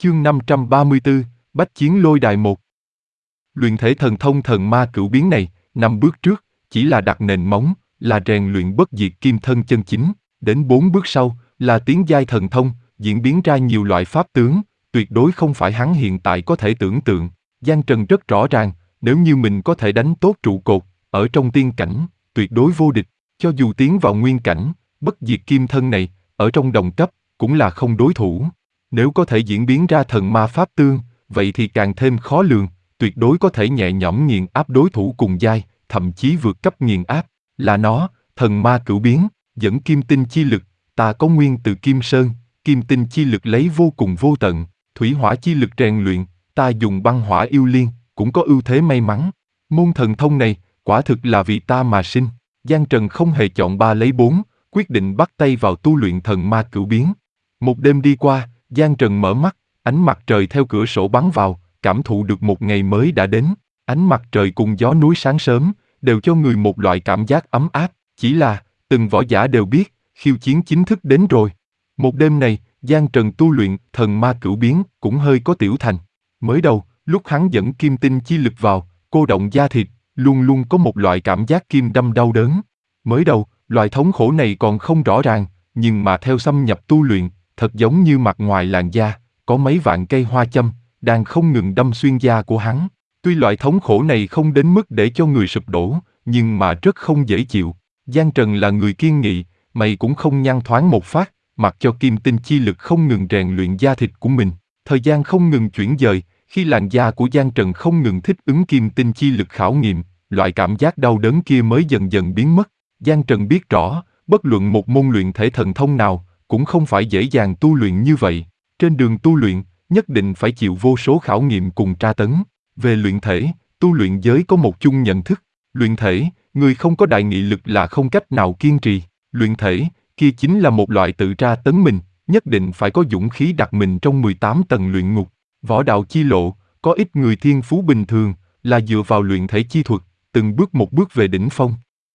Chương 534, Bách Chiến Lôi Đài 1. Luyện thể thần thông thần ma cửu biến này, 5 bước trước, chỉ là đặt nền móng, là rèn luyện bất diệt kim thân chân chính, đến 4 bước sau, là tiến giai thần thông, diễn biến ra nhiều loại pháp tướng, tuyệt đối không phải hắn hiện tại có thể tưởng tượng. Giang Trần rất rõ ràng, nếu như mình có thể đánh tốt trụ cột, ở trong tiên cảnh, tuyệt đối vô địch, cho dù tiến vào nguyên cảnh, bất diệt kim thân này, ở trong đồng cấp, cũng là không đối thủ. Nếu có thể diễn biến ra thần ma pháp tương, vậy thì càng thêm khó lường, tuyệt đối có thể nhẹ nhõm nghiền áp đối thủ cùng giai, thậm chí vượt cấp nghiền áp. Là nó, thần ma cửu biến, dẫn kim tinh chi lực, ta có nguyên từ kim sơn, kim tinh chi lực lấy vô cùng vô tận, thủy hỏa chi lực rèn luyện, ta dùng băng hỏa yêu liên, cũng có ưu thế may mắn. Môn thần thông này, quả thực là vì ta mà sinh. Giang Trần không hề chọn 3 lấy 4, quyết định bắt tay vào tu luyện thần ma cửu biến. Một đêm đi qua, Giang Trần mở mắt, ánh mặt trời theo cửa sổ bắn vào, cảm thụ được một ngày mới đã đến. Ánh mặt trời cùng gió núi sáng sớm, đều cho người một loại cảm giác ấm áp, chỉ là, từng võ giả đều biết, khiêu chiến chính thức đến rồi. Một đêm này, Giang Trần tu luyện thần ma cửu biến cũng hơi có tiểu thành. Mới đầu, lúc hắn dẫn kim tinh chi lực vào, cô động da thịt, luôn luôn có một loại cảm giác kim đâm đau đớn. Mới đầu, loại thống khổ này còn không rõ ràng, nhưng mà theo xâm nhập tu luyện, thật giống như mặt ngoài làn da, có mấy vạn cây hoa châm, đang không ngừng đâm xuyên da của hắn. Tuy loại thống khổ này không đến mức để cho người sụp đổ, nhưng mà rất không dễ chịu. Giang Trần là người kiên nghị, mày cũng không nhăn thoáng một phát, mặc cho kim tinh chi lực không ngừng rèn luyện da thịt của mình. Thời gian không ngừng chuyển dời, khi làn da của Giang Trần không ngừng thích ứng kim tinh chi lực khảo nghiệm, loại cảm giác đau đớn kia mới dần dần biến mất. Giang Trần biết rõ, bất luận một môn luyện thể thần thông nào, cũng không phải dễ dàng tu luyện như vậy. Trên đường tu luyện, nhất định phải chịu vô số khảo nghiệm cùng tra tấn. Về luyện thể, tu luyện giới có một chung nhận thức. Luyện thể, người không có đại nghị lực là không cách nào kiên trì. Luyện thể, kia chính là một loại tự tra tấn mình, nhất định phải có dũng khí đặt mình trong 18 tầng luyện ngục. Võ đạo chi lộ, có ít người thiên phú bình thường, là dựa vào luyện thể chi thuật, từng bước một bước về đỉnh phong.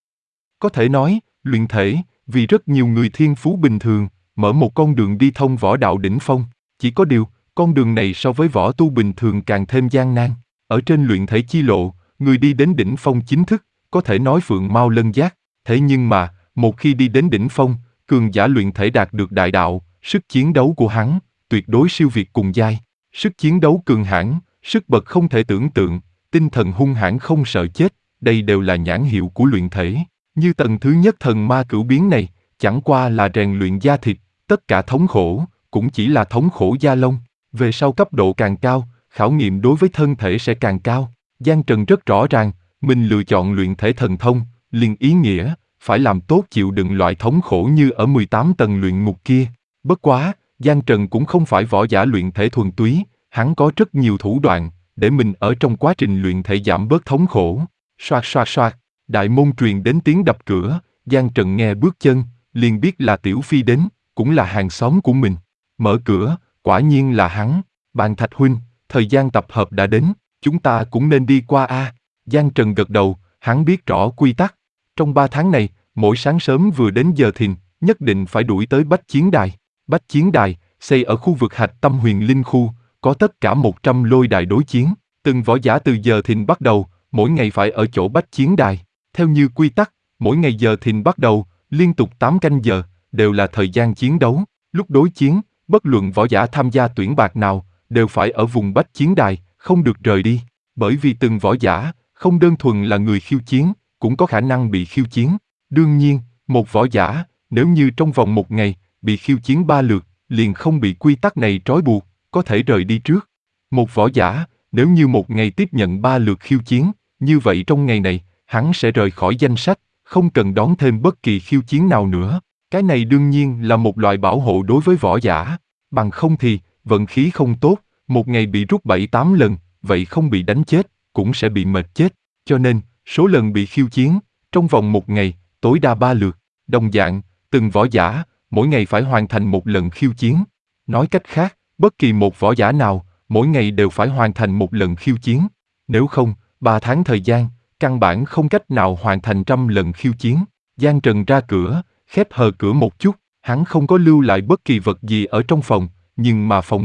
Có thể nói, luyện thể, vì rất nhiều người thiên phú bình thường, mở một con đường đi thông võ đạo đỉnh phong. Chỉ có điều, con đường này so với võ tu bình thường càng thêm gian nan. Ở trên luyện thể chi lộ, người đi đến đỉnh phong chính thức, có thể nói phượng mao lân giác. Thế nhưng mà, một khi đi đến đỉnh phong, cường giả luyện thể đạt được đại đạo, sức chiến đấu của hắn, tuyệt đối siêu việt cùng giai. Sức chiến đấu cường hãn, sức bật không thể tưởng tượng, tinh thần hung hãn không sợ chết, đây đều là nhãn hiệu của luyện thể. Như tầng thứ nhất thần ma cửu biến này, chẳng qua là rèn luyện da thịt, tất cả thống khổ, cũng chỉ là thống khổ da lông. Về sau cấp độ càng cao, khảo nghiệm đối với thân thể sẽ càng cao. Giang Trần rất rõ ràng, mình lựa chọn luyện thể thần thông, liền ý nghĩa, phải làm tốt chịu đựng loại thống khổ như ở 18 tầng luyện ngục kia. Bất quá, Giang Trần cũng không phải võ giả luyện thể thuần túy, hắn có rất nhiều thủ đoạn, để mình ở trong quá trình luyện thể giảm bớt thống khổ. Soạt soạt soạt, đại môn truyền đến tiếng đập cửa, Giang Trần nghe bước chân, liền biết là Tiểu Phi đến, cũng là hàng xóm của mình. Mở cửa, quả nhiên là hắn. Bàn Thạch huynh, thời gian tập hợp đã đến, chúng ta cũng nên đi qua a. Giang Trần gật đầu, hắn biết rõ quy tắc. Trong 3 tháng này, mỗi sáng sớm vừa đến giờ thìn, nhất định phải đuổi tới Bách Chiến Đài. Bách Chiến Đài, xây ở khu vực Hạch Tâm Huyền Linh khu, có tất cả 100 lôi đài đối chiến. Từng võ giả từ giờ thìn bắt đầu, mỗi ngày phải ở chỗ Bách Chiến Đài. Theo như quy tắc, mỗi ngày giờ thìn bắt đầu, liên tục 8 canh giờ, đều là thời gian chiến đấu. Lúc đối chiến, bất luận võ giả tham gia tuyển bạt nào, đều phải ở vùng Bách Chiến Đài, không được rời đi. Bởi vì từng võ giả, không đơn thuần là người khiêu chiến, cũng có khả năng bị khiêu chiến. Đương nhiên, một võ giả, nếu như trong vòng 1 ngày, bị khiêu chiến 3 lượt, liền không bị quy tắc này trói buộc, có thể rời đi trước. Một võ giả, nếu như 1 ngày tiếp nhận 3 lượt khiêu chiến, như vậy trong ngày này, hắn sẽ rời khỏi danh sách, không cần đón thêm bất kỳ khiêu chiến nào nữa. Cái này đương nhiên là một loại bảo hộ đối với võ giả. Bằng không thì, vận khí không tốt, 1 ngày bị rút 7-8 lần, vậy không bị đánh chết, cũng sẽ bị mệt chết. Cho nên, số lần bị khiêu chiến, trong vòng 1 ngày, tối đa 3 lượt. Đồng dạng, từng võ giả, mỗi ngày phải hoàn thành 1 lần khiêu chiến. Nói cách khác, bất kỳ một võ giả nào, mỗi ngày đều phải hoàn thành 1 lần khiêu chiến. Nếu không, 3 tháng thời gian, căn bản không cách nào hoàn thành 100 lần khiêu chiến. Giang Trần ra cửa, khép hờ cửa một chút, hắn không có lưu lại bất kỳ vật gì ở trong phòng, nhưng mà phòng mình,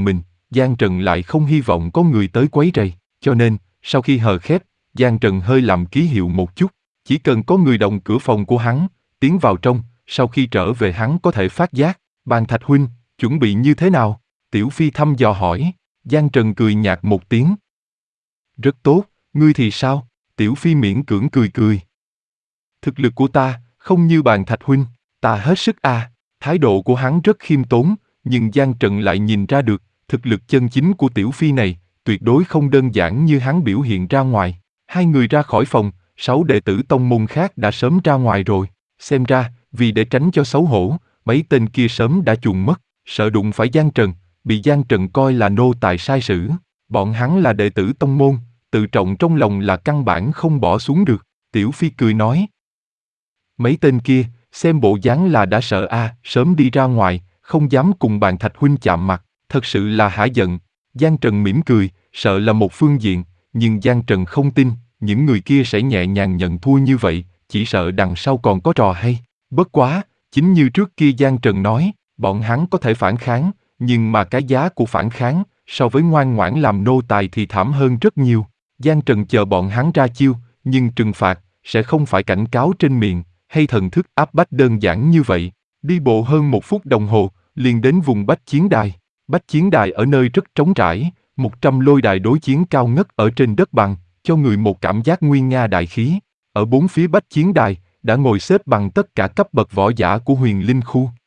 Giang Trần lại không hy vọng có người tới quấy rầy, cho nên, sau khi hờ khép, Giang Trần hơi làm ký hiệu một chút, chỉ cần có người động cửa phòng của hắn, tiến vào trong, sau khi trở về hắn có thể phát giác. Bàn Thạch huynh, chuẩn bị như thế nào? Tiểu Phi thăm dò hỏi. Giang Trần cười nhạt một tiếng. Rất tốt, ngươi thì sao? Tiểu Phi miễn cưỡng cười cười. Thực lực của ta, không như Bàn Thạch huynh, ta hết sức a. Thái độ của hắn rất khiêm tốn, nhưng Giang Trần lại nhìn ra được, thực lực chân chính của Tiểu Phi này, tuyệt đối không đơn giản như hắn biểu hiện ra ngoài. Hai người ra khỏi phòng, 6 đệ tử tông môn khác đã sớm ra ngoài rồi. Xem ra, vì để tránh cho xấu hổ, mấy tên kia sớm đã chuồn mất, sợ đụng phải Giang Trần, bị Giang Trần coi là nô tài sai sử. Bọn hắn là đệ tử tông môn, tự trọng trong lòng là căn bản không bỏ xuống được. Tiểu Phi cười nói. Mấy tên kia, xem bộ dáng là đã sợ sớm đi ra ngoài, không dám cùng Bàn Thạch huynh chạm mặt, thật sự là hả giận. Giang Trần mỉm cười, sợ là một phương diện, nhưng Giang Trần không tin, những người kia sẽ nhẹ nhàng nhận thua như vậy, chỉ sợ đằng sau còn có trò hay. Bất quá, chính như trước kia Giang Trần nói, bọn hắn có thể phản kháng, nhưng mà cái giá của phản kháng, so với ngoan ngoãn làm nô tài thì thảm hơn rất nhiều. Giang Trần chờ bọn hắn ra chiêu, nhưng trừng phạt, sẽ không phải cảnh cáo trên miệng, hay thần thức áp bách đơn giản như vậy. Đi bộ hơn 1 phút đồng hồ, liền đến vùng Bách Chiến Đài. Bách Chiến Đài ở nơi rất trống trải, 100 lôi đài đối chiến cao ngất ở trên đất bằng, cho người một cảm giác nguy nga đại khí. Ở 4 phía Bách Chiến Đài, đã ngồi xếp bằng tất cả cấp bậc võ giả của Huyền Linh Khu.